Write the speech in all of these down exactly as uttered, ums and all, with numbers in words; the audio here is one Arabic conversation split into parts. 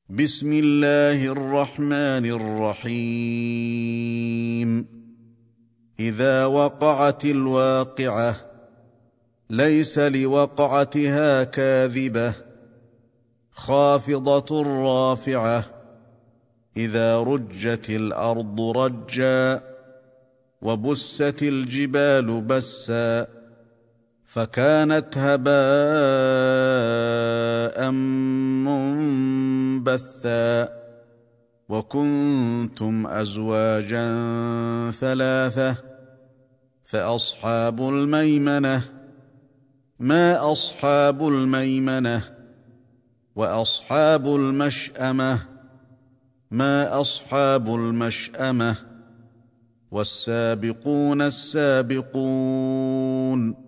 بسم الله الرحمن الرحيم إذا وقعت الواقعة ليس لوقعتها كاذبة خافضة رافعة إذا رجت الأرض رجا وبست الجبال بسا فكانت هباء منبثا وكنتم أزواجا ثلاثة فأصحاب الميمنة ما أصحاب الميمنة وأصحاب المشأمة ما أصحاب المشأمة والسابقون السابقون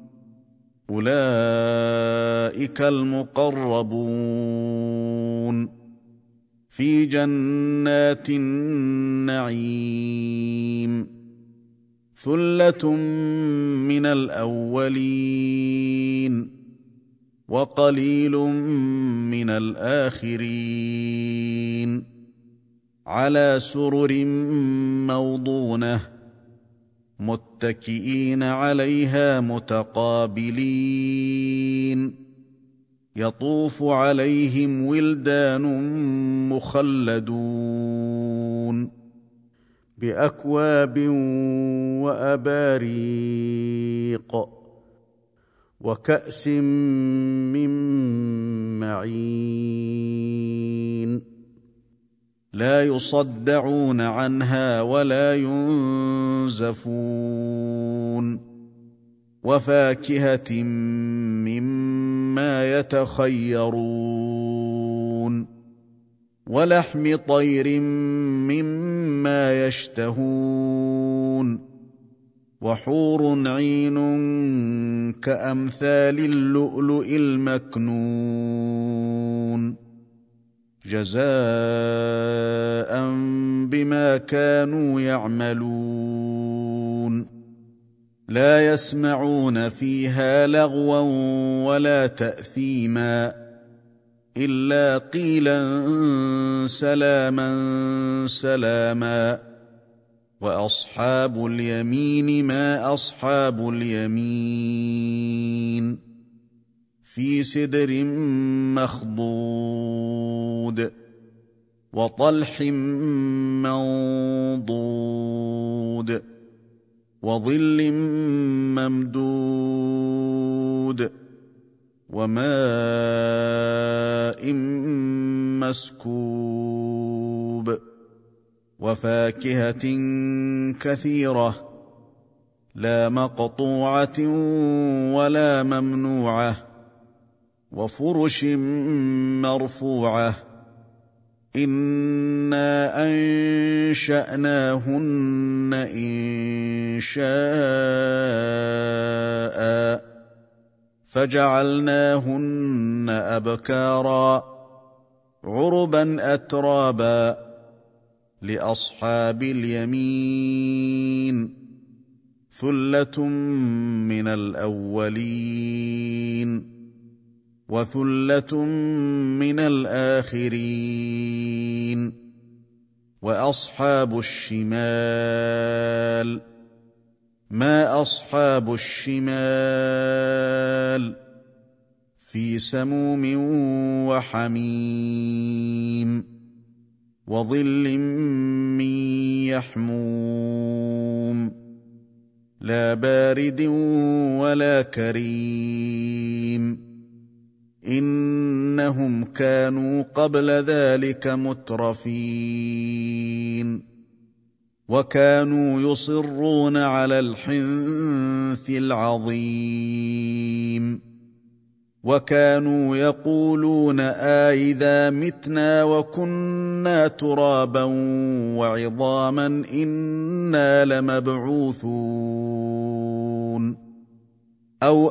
أولئك المقربون في جنات النعيم ثلة من الأولين وقليل من الآخرين على سرر موضونة متكئين عليها متقابلين يطوف عليهم ولدان مخلدون بأكواب وأباريق وكأس من معين لا يصدعون عنها ولا ينزفون وفاكهة مما يتخيرون ولحم طير مما يشتهون وحور عين كأمثال اللؤلؤ المكنون جزاء بما كانوا يعملون لا يسمعون فيها لغوا ولا تأثيما إلا قيلا سلاما سلاما وأصحاب اليمين ما أصحاب اليمين في سدر مخضود وطلح منضود وظل ممدود وماء مسكوب وفاكهة كثيرة لا مقطوعة ولا ممنوعة وفرش مرفوعة إنا أنشأناهن إنشاء فجعلناهن أبكارا عربا أترابا لأصحاب اليمين ثلة من الأولين وثلة من الآخرين وأصحاب الشمال ما أصحاب الشمال في سموم وحميم وظل من يحموم لا بارد ولا كريم إنهم كانوا قبل ذلك مترفين وكانوا يصرون على الحنث العظيم وكانوا يقولون أإذا متنا وكنا ترابا وعظاما إنا لمبعوثون أو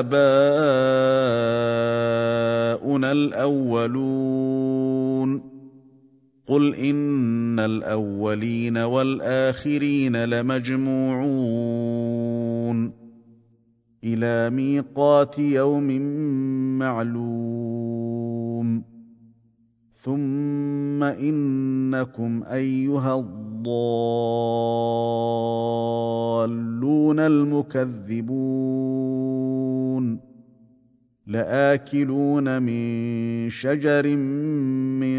آباؤنا الأولون قل إن الأولين والآخرين لمجموعون إلى ميقات يوم معلوم ثم ثم إنكم أيها الضالون المكذبون لآكلون من شجر من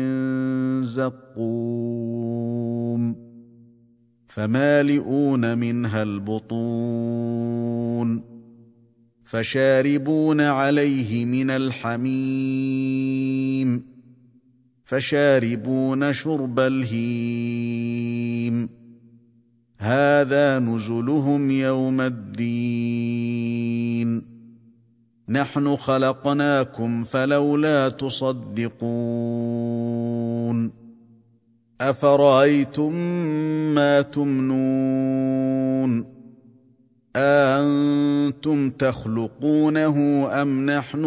زقوم فمالئون منها البطون فشاربون عليه من الحميم فشاربون شرب الهيم هذا نزلهم يوم الدين نحن خلقناكم فلولا تصدقون أفرأيتم ما تمنون أأنتم تخلقونه أم نحن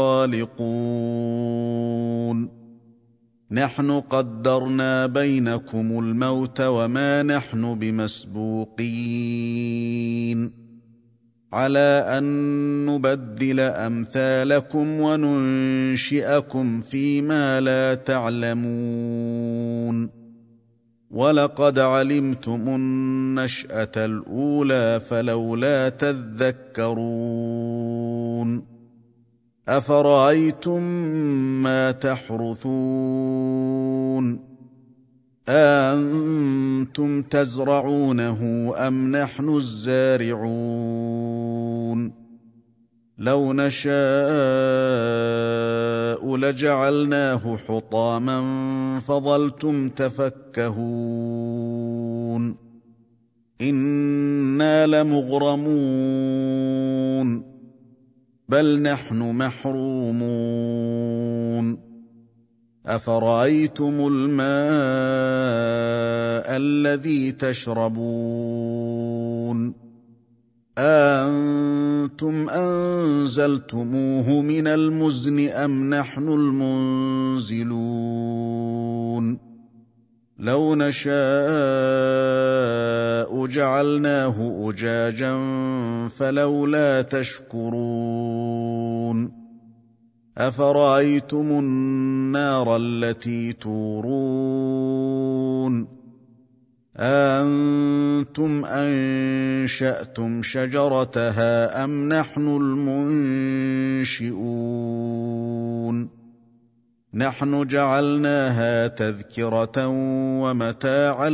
الخالقون نحن قدرنا بينكم الموت وما نحن بمسبوقين على أن نبدل أمثالكم وننشئكم فيما لا تعلمون ولقد علمتم النشأة الأولى فلولا تذكرون أفرأيتم ما تحرثون أأنتم تزرعونه أم نحن الزارعون لو نشاء لجعلناه حطاما فظلتم تفكهون إنا لمغرمون بل نحن محرومون أفرأيتم الماء الذي تشربون أأنتم أنزلتموه من المزن أم نحن المنزلون لو نشاء جعلناه أجاجا فلولا تشكرون أفرأيتم النار التي تورون أأنتم أنشأتم شجرتها أم نحن المنشئون نحن جعلناها تذكرة ومتاعا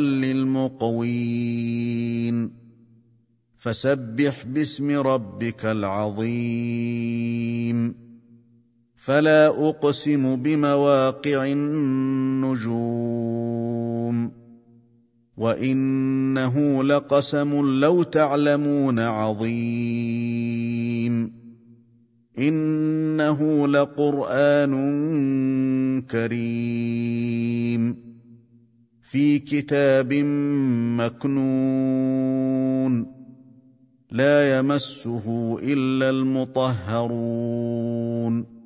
للمقوين فسبح باسم ربك العظيم فلا أقسم بمواقع النجوم وإنه لقسم لو تعلمون عظيم إنه لقرآن كريم في كتاب مكنون لا يمسه إلا المطهرون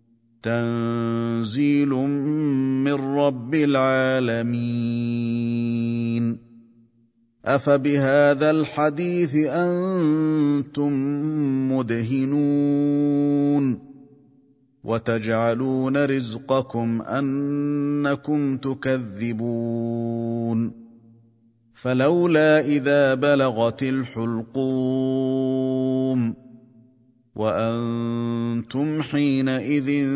تنزيل من رب العالمين أفبهذا الحديث أنتم مدهنون وتجعلون رزقكم أنكم تكذبون فلولا إذا بلغت الحلقوم وأنتم حينئذ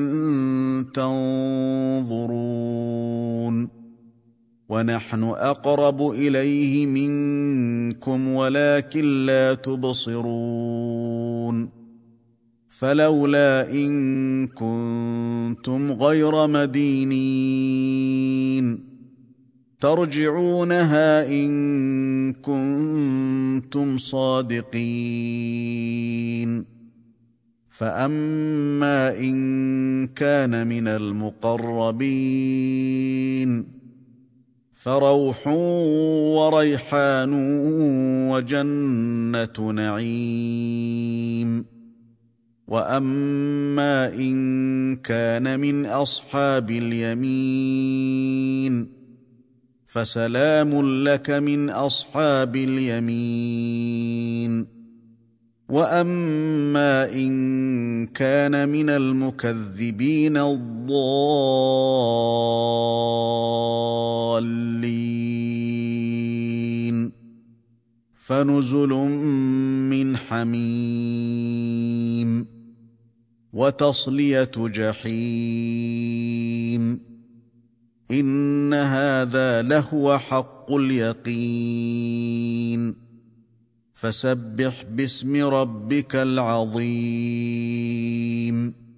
تنظرون ونحن أقرب إليه منكم ولكن لا تبصرون فلولا إن كنتم غير مدينين ترجعونها إن كنتم صادقين فأما إن كان من المقربين فروح وريحان وجنة نعيم وأما إن كان من أصحاب اليمين فسلام لك من أصحاب اليمين وأما إن كان من المكذبين الضالين فنزل من حميم وتصليه جحيم ان هذا لهو حق اليقين فسبح باسم ربك العظيم